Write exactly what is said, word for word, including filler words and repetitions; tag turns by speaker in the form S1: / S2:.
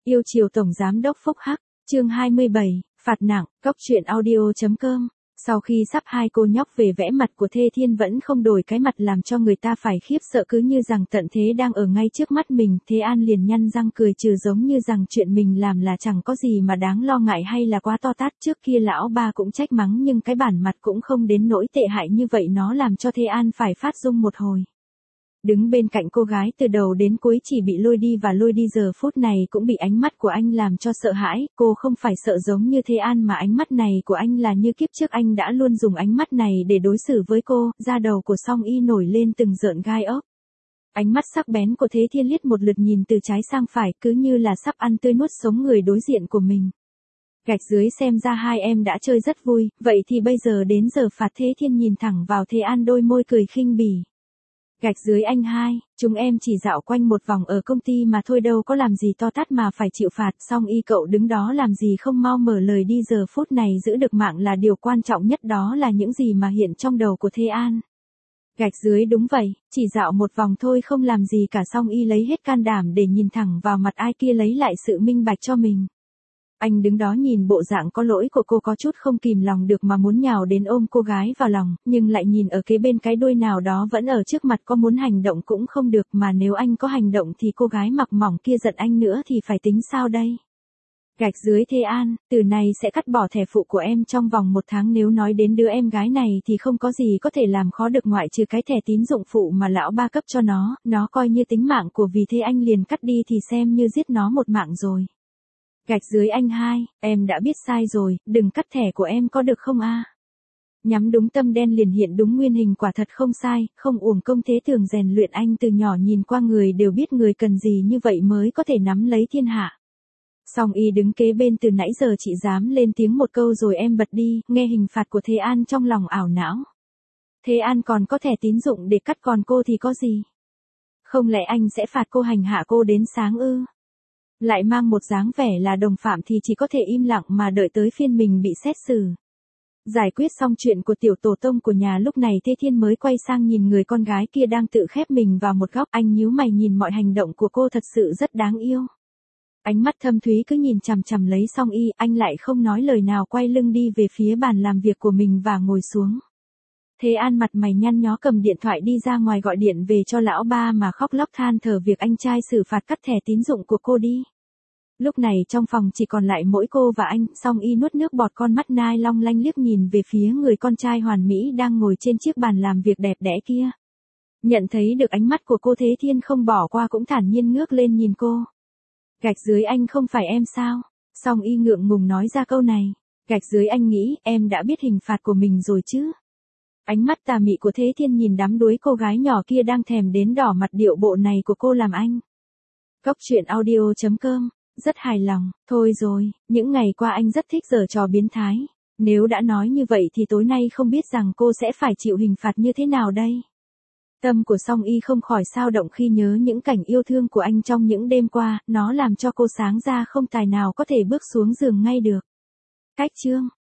S1: Yêu chiều Tổng Giám đốc Phúc Hắc, chương hai mươi bảy, phạt nặng, cóc truyện audio.com. Sau khi sắp hai cô nhóc về vẽ mặt của Thê Thiên vẫn không đổi cái mặt làm cho người ta phải khiếp sợ cứ như rằng tận thế đang ở ngay trước mắt mình. Thế An liền nhăn răng cười trừ giống như rằng chuyện mình làm là chẳng có gì mà đáng lo ngại hay là quá to tát. Trước kia lão ba cũng trách mắng nhưng cái bản mặt cũng không đến nỗi tệ hại như vậy, nó làm cho Thế An phải phát rung một hồi. Đứng bên cạnh cô gái từ đầu đến cuối chỉ bị lôi đi và lôi đi, giờ phút này cũng bị ánh mắt của anh làm cho sợ hãi. Cô không phải sợ giống như Thế An mà ánh mắt này của anh là như kiếp trước anh đã luôn dùng ánh mắt này để đối xử với cô. Da đầu của Song Y nổi lên từng rợn gai ốc. Ánh mắt sắc bén của Thế Thiên liếc một lượt nhìn từ trái sang phải cứ như là sắp ăn tươi nuốt sống người đối diện của mình. Gạch dưới xem ra hai em đã chơi rất vui, vậy thì bây giờ đến giờ phạt. Thế Thiên nhìn thẳng vào Thế An, đôi môi cười khinh bỉ. Gạch dưới anh hai, chúng em chỉ dạo quanh một vòng ở công ty mà thôi, đâu có làm gì to tát mà phải chịu phạt. Song Y cậu đứng đó làm gì không mau mở lời đi, giờ phút này giữ được mạng là điều quan trọng nhất, đó là những gì mà hiện trong đầu của Thế An. Gạch dưới đúng vậy, chỉ dạo một vòng thôi không làm gì cả. Song Y lấy hết can đảm để nhìn thẳng vào mặt ai kia lấy lại sự minh bạch cho mình. Anh đứng đó nhìn bộ dạng có lỗi của cô có chút không kìm lòng được mà muốn nhào đến ôm cô gái vào lòng, nhưng lại nhìn ở kế bên cái đuôi nào đó vẫn ở trước mặt, có muốn hành động cũng không được, mà nếu anh có hành động thì cô gái mặc mỏng kia giận anh nữa thì phải tính sao đây? Gạch dưới Thế An, từ này sẽ cắt bỏ thẻ phụ của em trong vòng một tháng, nếu nói đến đứa em gái này thì không có gì có thể làm khó được ngoại trừ cái thẻ tín dụng phụ mà lão ba cấp cho nó, nó coi như tính mạng của vì thế anh liền cắt đi thì xem như giết nó một mạng rồi. Gạch dưới anh hai, em đã biết sai rồi, đừng cắt thẻ của em có được không a? Nhắm đúng tâm đen liền hiện đúng nguyên hình, quả thật không sai, không uổng công Thế Thường rèn luyện anh từ nhỏ, nhìn qua người đều biết người cần gì như vậy mới có thể nắm lấy thiên hạ. Song Y đứng kế bên, từ nãy giờ chị dám lên tiếng một câu rồi em bật đi. Nghe hình phạt của Thế An trong lòng ảo não. Thế An còn có thẻ tín dụng để cắt, còn cô thì có gì? Không lẽ anh sẽ phạt cô hành hạ cô đến sáng ư? Lại mang một dáng vẻ là đồng phạm thì chỉ có thể im lặng mà đợi tới phiên mình bị xét xử. Giải quyết xong chuyện của tiểu tổ tông của nhà, lúc này Thế Thiên mới quay sang nhìn người con gái kia đang tự khép mình vào một góc. Anh nhíu mày nhìn mọi hành động của cô thật sự rất đáng yêu. Ánh mắt thâm thúy cứ nhìn chằm chằm lấy Song Y, anh lại không nói lời nào, quay lưng đi về phía bàn làm việc của mình và ngồi xuống. Thế An mặt mày nhăn nhó cầm điện thoại đi ra ngoài gọi điện về cho lão ba mà khóc lóc than thở việc anh trai xử phạt cắt thẻ tín dụng của cô đi. Lúc này trong phòng chỉ còn lại mỗi cô và anh. Song Y nuốt nước bọt, con mắt nai long lanh liếc nhìn về phía người con trai hoàn mỹ đang ngồi trên chiếc bàn làm việc đẹp đẽ kia. Nhận thấy được ánh mắt của cô, Thế Thiên không bỏ qua cũng thản nhiên ngước lên nhìn cô. Gạch dưới anh không phải em sao? Song Y ngượng ngùng nói ra câu này. Gạch dưới anh nghĩ em đã biết hình phạt của mình rồi chứ? Ánh mắt tà mị của Thế Thiên nhìn đắm đuối cô gái nhỏ kia đang thèm đến đỏ mặt, điệu bộ này của cô làm anh. Cóc truyện audio.com, rất hài lòng. Thôi rồi, những ngày qua anh rất thích giở trò biến thái. Nếu đã nói như vậy thì tối nay không biết rằng cô sẽ phải chịu hình phạt như thế nào đây? Tâm của Song Y không khỏi xao động khi nhớ những cảnh yêu thương của anh trong những đêm qua, nó làm cho cô sáng ra không tài nào có thể bước xuống giường ngay được. Cách chương